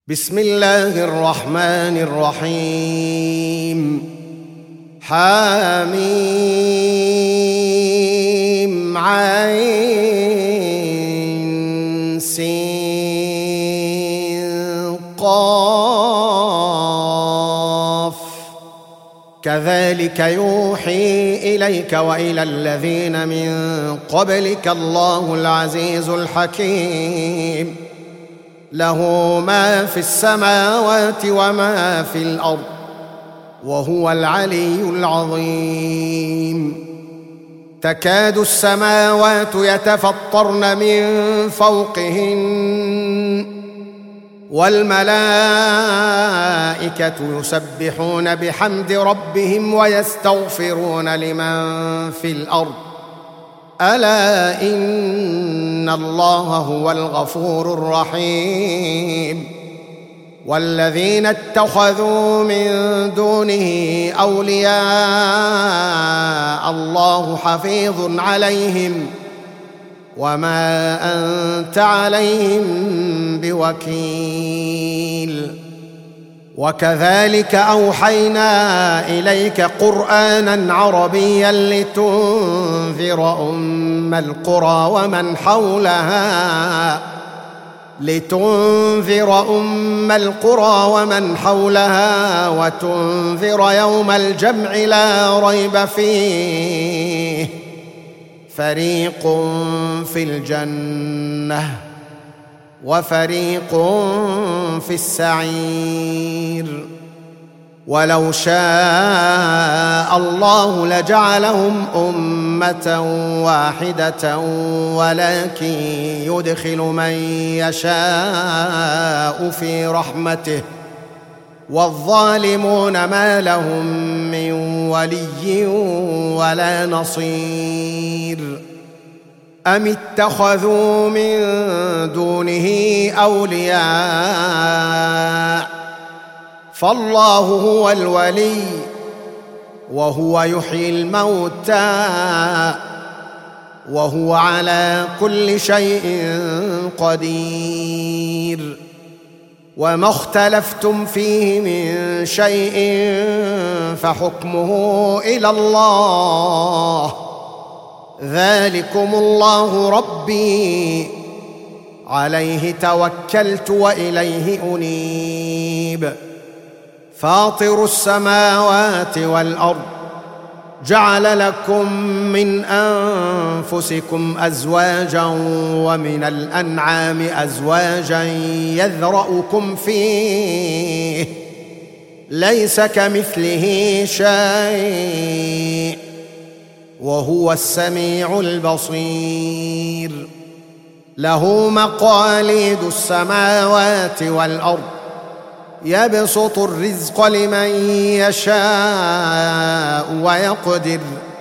بسم الله الرحمن الرحيم. حميم عين سين قاف. كذلك يوحي إليك وإلى الذين من قبلك الله العزيز الحكيم. له ما في السماوات وما في الأرض وهو العلي العظيم. تكاد السماوات يتفطرن من فوقهن والملائكة يسبحون بحمد ربهم ويستغفرون لمن في الأرض ألا إن الله هو الغفور الرحيم. والذين اتخذوا من دونه أولياء الله حفيظ عليهم وما أنت عليهم بوكيل. وكذلك أوحينا إليك قرآنا عربيا لتنذر أم القرى ومن حولها وتنذر يوم الجمع لا ريب فيه. فريق في الجنة وفريق في السعير. ولو شاء الله لجعلهم أمة واحدة ولكن يدخل من يشاء في رحمته والظالمون ما لهم من ولي ولا نصير. أم اتخذوا من دونه أولياء فالله هو الولي وهو يحيي الموتى وهو على كل شيء قدير. وما اختلفتم فيه من شيء فحكمه إلى الله. ذلكم الله ربي عليه توكلت وإليه أنيب. فاطر السماوات والأرض جعل لكم من أنفسكم أزواجا ومن الأنعام أزواجا يذرأكم فيه ليس كمثله شيء وهو السميع البصير. له مقاليد السماوات والأرض يبسط الرزق لمن يشاء ويقدر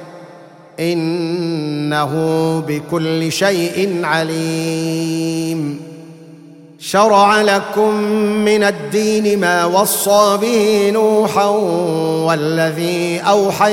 إنه بكل شيء عليم. شرع لكم من الدين ما وصى به نوحا والذي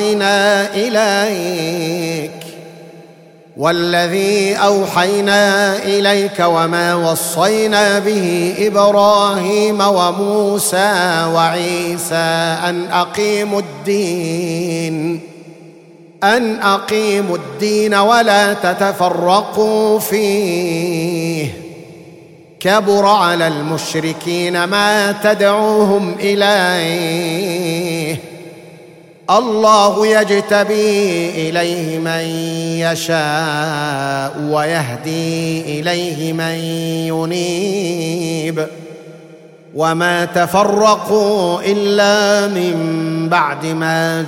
أوحينا إليك وما وصينا به إبراهيم وموسى وعيسى أن أقيموا الدين ولا تتفرقوا فيه. كبر على المشركين ما تدعوهم إليه. الله يجتبي إليه من يشاء ويهدي إليه من ينيب. وما تفرقوا إلا من بعد ما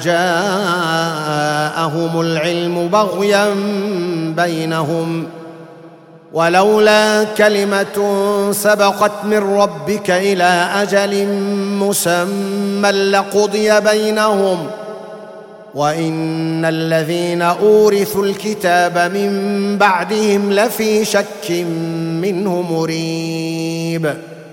جاءهم العلم بغيا بينهم ولولا كلمة سبقت من ربك إلى أجل مسمى لقضي بينهم وإن الذين أورثوا الكتاب من بعدهم لفي شك منه مريب.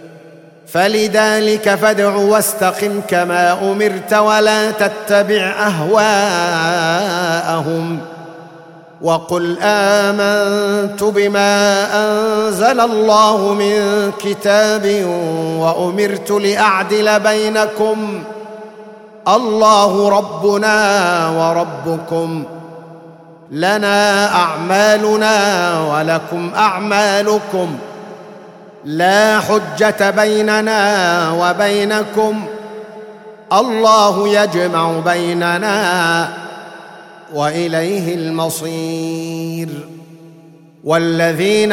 فلذلك فادع واستقم كما أمرت ولا تتبع أهواءهم وقل آمنت بما أنزل الله من كتاب وأمرت لأعدل بينكم الله ربنا وربكم لنا أعمالنا ولكم أعمالكم لا حجة بيننا وبينكم الله يجمع بيننا وإليه المصير. والذين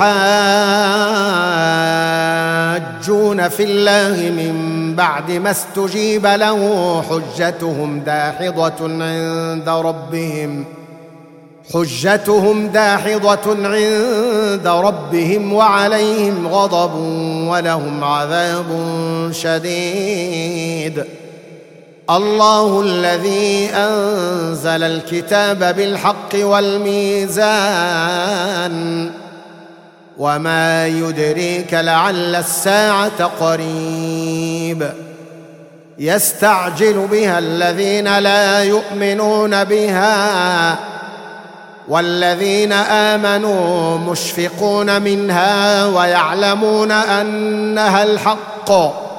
يحاجون في الله من بعد ما استجيب له حجتهم داحضة عند ربهم وعليهم غضب ولهم عذاب شديد. الله الذي أنزل الكتاب بالحق والميزان وما يدريك لعل الساعة قريب يستعجل بها الذين لا يؤمنون بها والذين آمنوا مشفقون منها ويعلمون أنها الحق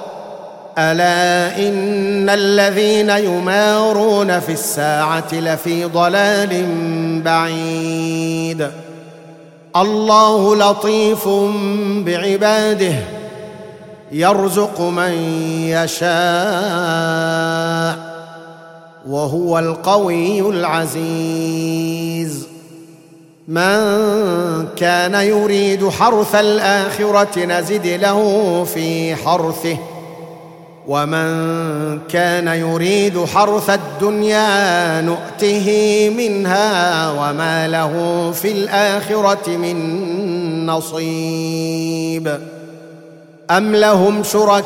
ألا إن الذين يمارون في الساعة لفي ضلال بعيد. الله لطيف بعباده يرزق من يشاء وهو القوي العزيز. من كان يريد حرث الآخرة نزد له في حرثه ومن كان يريد حرث الدنيا نؤته منها وما له في الآخرة من نصيب. أم لهم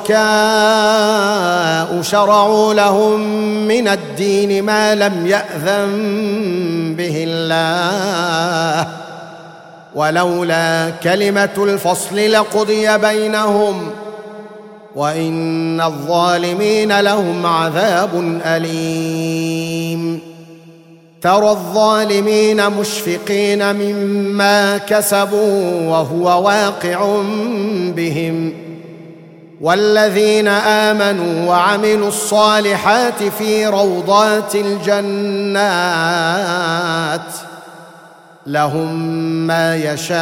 شركاء شرعوا لهم من الدين ما لم يأذن به الله ولولا كلمة الفصل لقضي بينهم وإن الظالمين لهم عذاب أليم. ترى الظالمين مشفقين مما كسبوا وهو واقع بهم والذين آمنوا وعملوا الصالحات في روضات الجنات لهم ما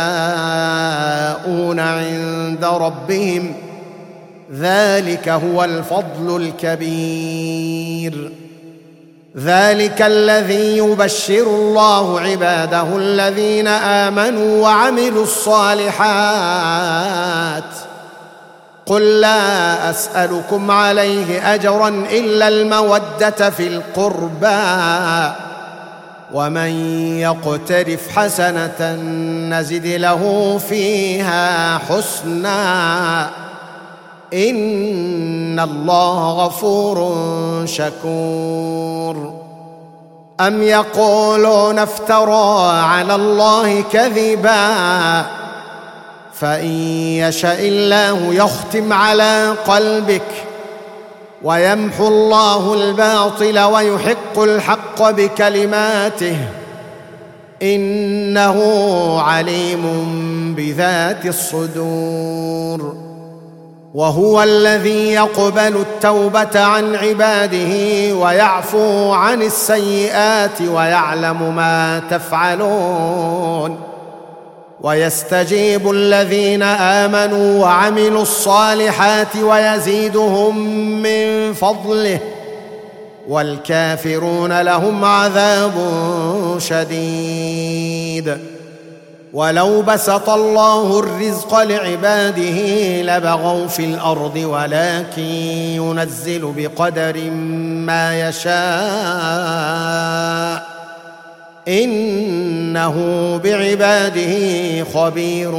يشاءون عند ربهم ذلك هو الفضل الكبير. ذلك الذي يبشر الله عباده الذين آمنوا وعملوا الصالحات قل لا أسألكم عليه أجرا إلا المودة في القربى ومن يقترف حسنة نزد له فيها حسنا إن الله غفور شكور. أم يقولون افترى على الله كذبا فإن يشاء الله يختم على قلبك ويمحو الله الباطل ويحق الحق بكلماته إنه عليم بذات الصدور. وهو الذي يقبل التوبة عن عباده ويعفو عن السيئات ويعلم ما تفعلون ويستجيب الذين آمنوا وعملوا الصالحات ويزيدهم من فضله والكافرون لهم عذاب شديد. ولو بسط الله الرزق لعباده لبغوا في الأرض ولكن ينزل بقدر ما يشاء إنه بعباده خبير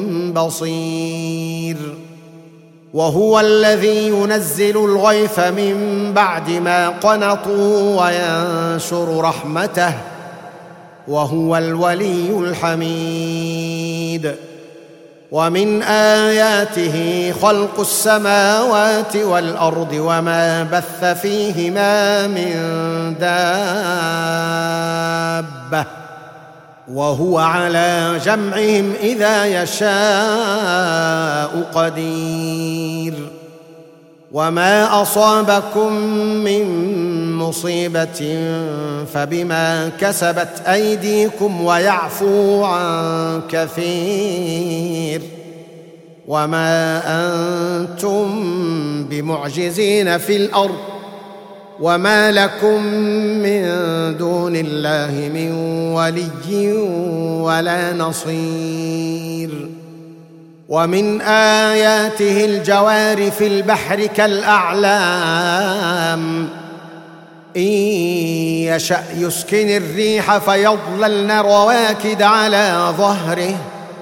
بصير. وهو الذي ينزل الغيث من بعد ما قنطوا وينشر رحمته وهو الولي الحميد. ومن آياته خلق السماوات والأرض وما بث فيهما من دابة وهو على جمعهم إذا يشاء قدير. وما أصابكم من مصيبة فبما كسبت أيديكم ويعفو عن كثير. وما أنتم بمعجزين في الأرض وما لكم من دون الله من ولي ولا نصير. ومن آياته الجوار في البحر كالأعلام إن يشأ يسكن الريح فيظللن رواكد على ظهره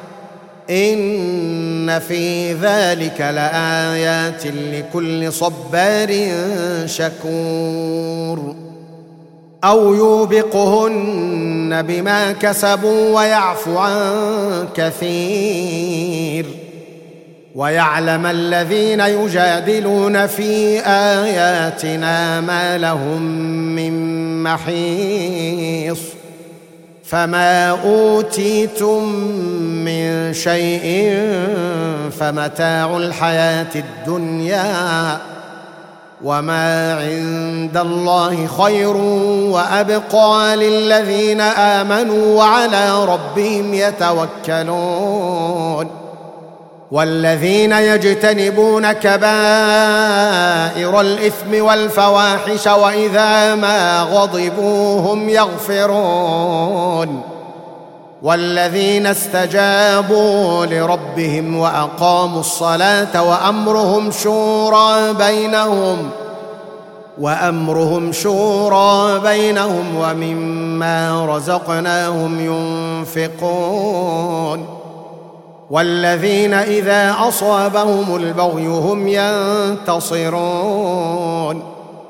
إن في ذلك لآيات لكل صبار شكور. أو يوبقهن بما كسبوا ويعفو عن كثير. ويعلم الذين يجادلون في آياتنا ما لهم من محيص. فما أوتيتم من شيء فمتاع الحياة الدنيا وما عند الله خير وأبقى للذين آمنوا وعلى ربهم يتوكلون. والذين يجتنبون كبائر الإثم والفواحش وإذا ما غضبوا هم يغفرون. والذين استجابوا لربهم وأقاموا الصلاة وأمرهم شورى بينهم ومما رزقناهم ينفقون. والذين إذا أصابهم البغي هم ينتصرون.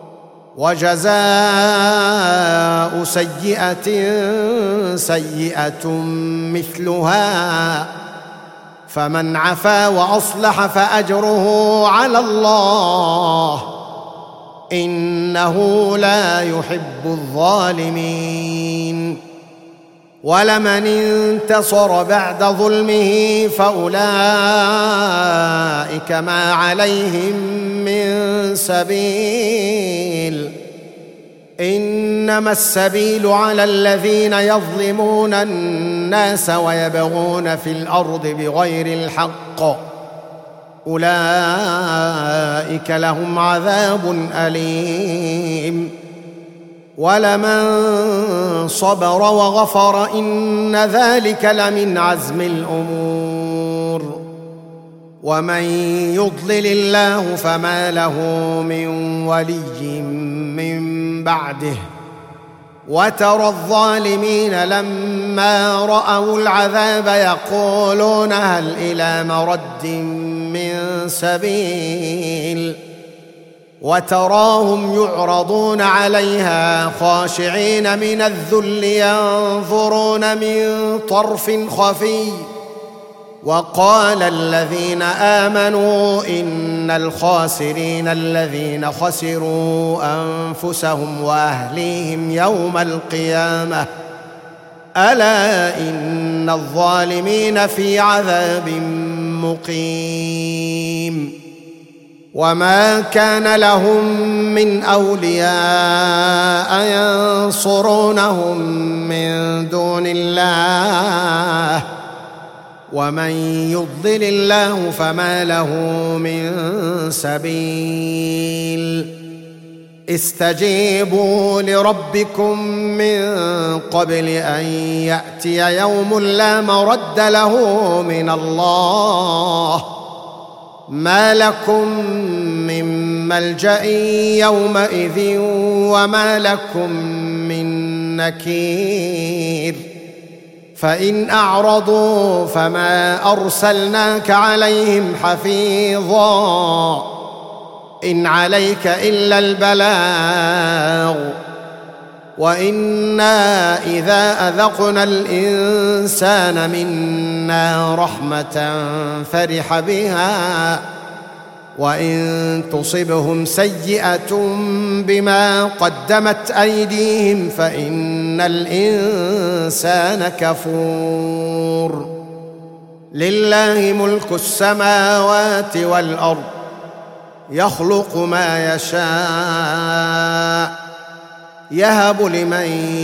وجزاء سيئة سيئة مثلها فمن عفا وأصلح فأجره على الله إنه لا يحب الظالمين. ولمن انتصر بعد ظلمه فأولئك ما عليهم من سبيل إنما السبيل على الذين يظلمون الناس ويبغون في الأرض بغير الحق أولئك لهم عذاب أليم. ولمن صبر وغفر إن ذلك لمن عزم الأمور. ومن يضلل الله فما له من ولي من بعده. وترى الظالمين لما رأوا العذاب يقولون هل إلى مرد من سبيل. وتراهم يعرضون عليها خاشعين من الذل ينظرون من طرف خفي. وقال الذين آمنوا إن الخاسرين الذين خسروا أنفسهم وأهليهم يوم القيامة ألا إن الظالمين في عذاب مقيم. وما كان لهم من أولياء ينصرونهم من دون الله ومن يضلل الله فما له من سبيل. استجيبوا لربكم من قبل أن يأتي يوم لا مرد له من الله ما لكم من ملجأ يومئذ وما لكم من نكير. فإن أعرضوا فما أرسلناك عليهم حفيظا إن عليك إلا البلاغ. وإنا إذا أذقنا الإنسان منا رحمة فرح بها وإن تصبهم سيئة بما قدمت أيديهم فإن الإنسان كفور. لله ملك السماوات والأرض يخلق ما يشاء يهب لمن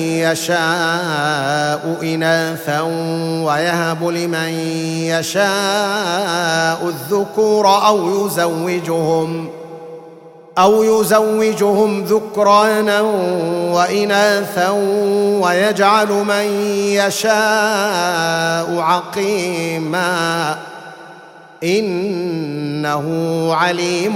يشاء إناثا ويهب لمن يشاء الذكور أو يزوجهم ذكرانا وإناثا ويجعل من يشاء عقيما إنه عليم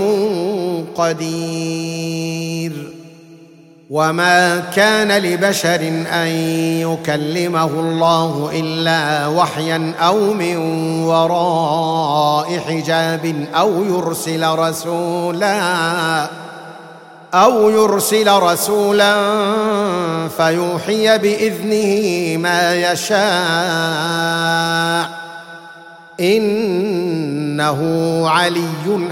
قدير. وما كان لبشر أن يكلمه الله إلا وحيا أو من وراء حجاب أو يرسل رسولا فيوحي بإذنه ما يشاء إنه علي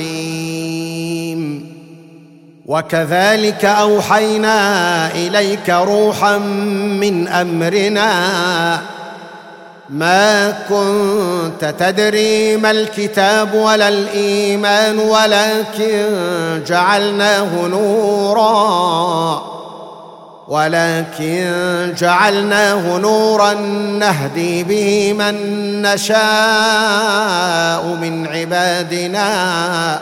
حكيم. وكذلك أوحينا إليك روحا من أمرنا ما كنت تدري ما الكتاب ولا الإيمان ولكن جعلناه نورا نهدي به من نشاء من عبادنا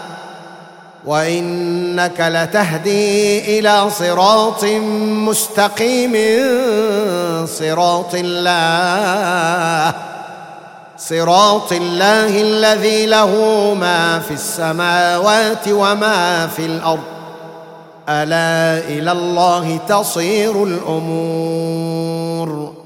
وإنك لتهدي إلى صراط مستقيم صراط الله الذي له ما في السماوات وما في الأرض ألا إلى الله تصير الأمور.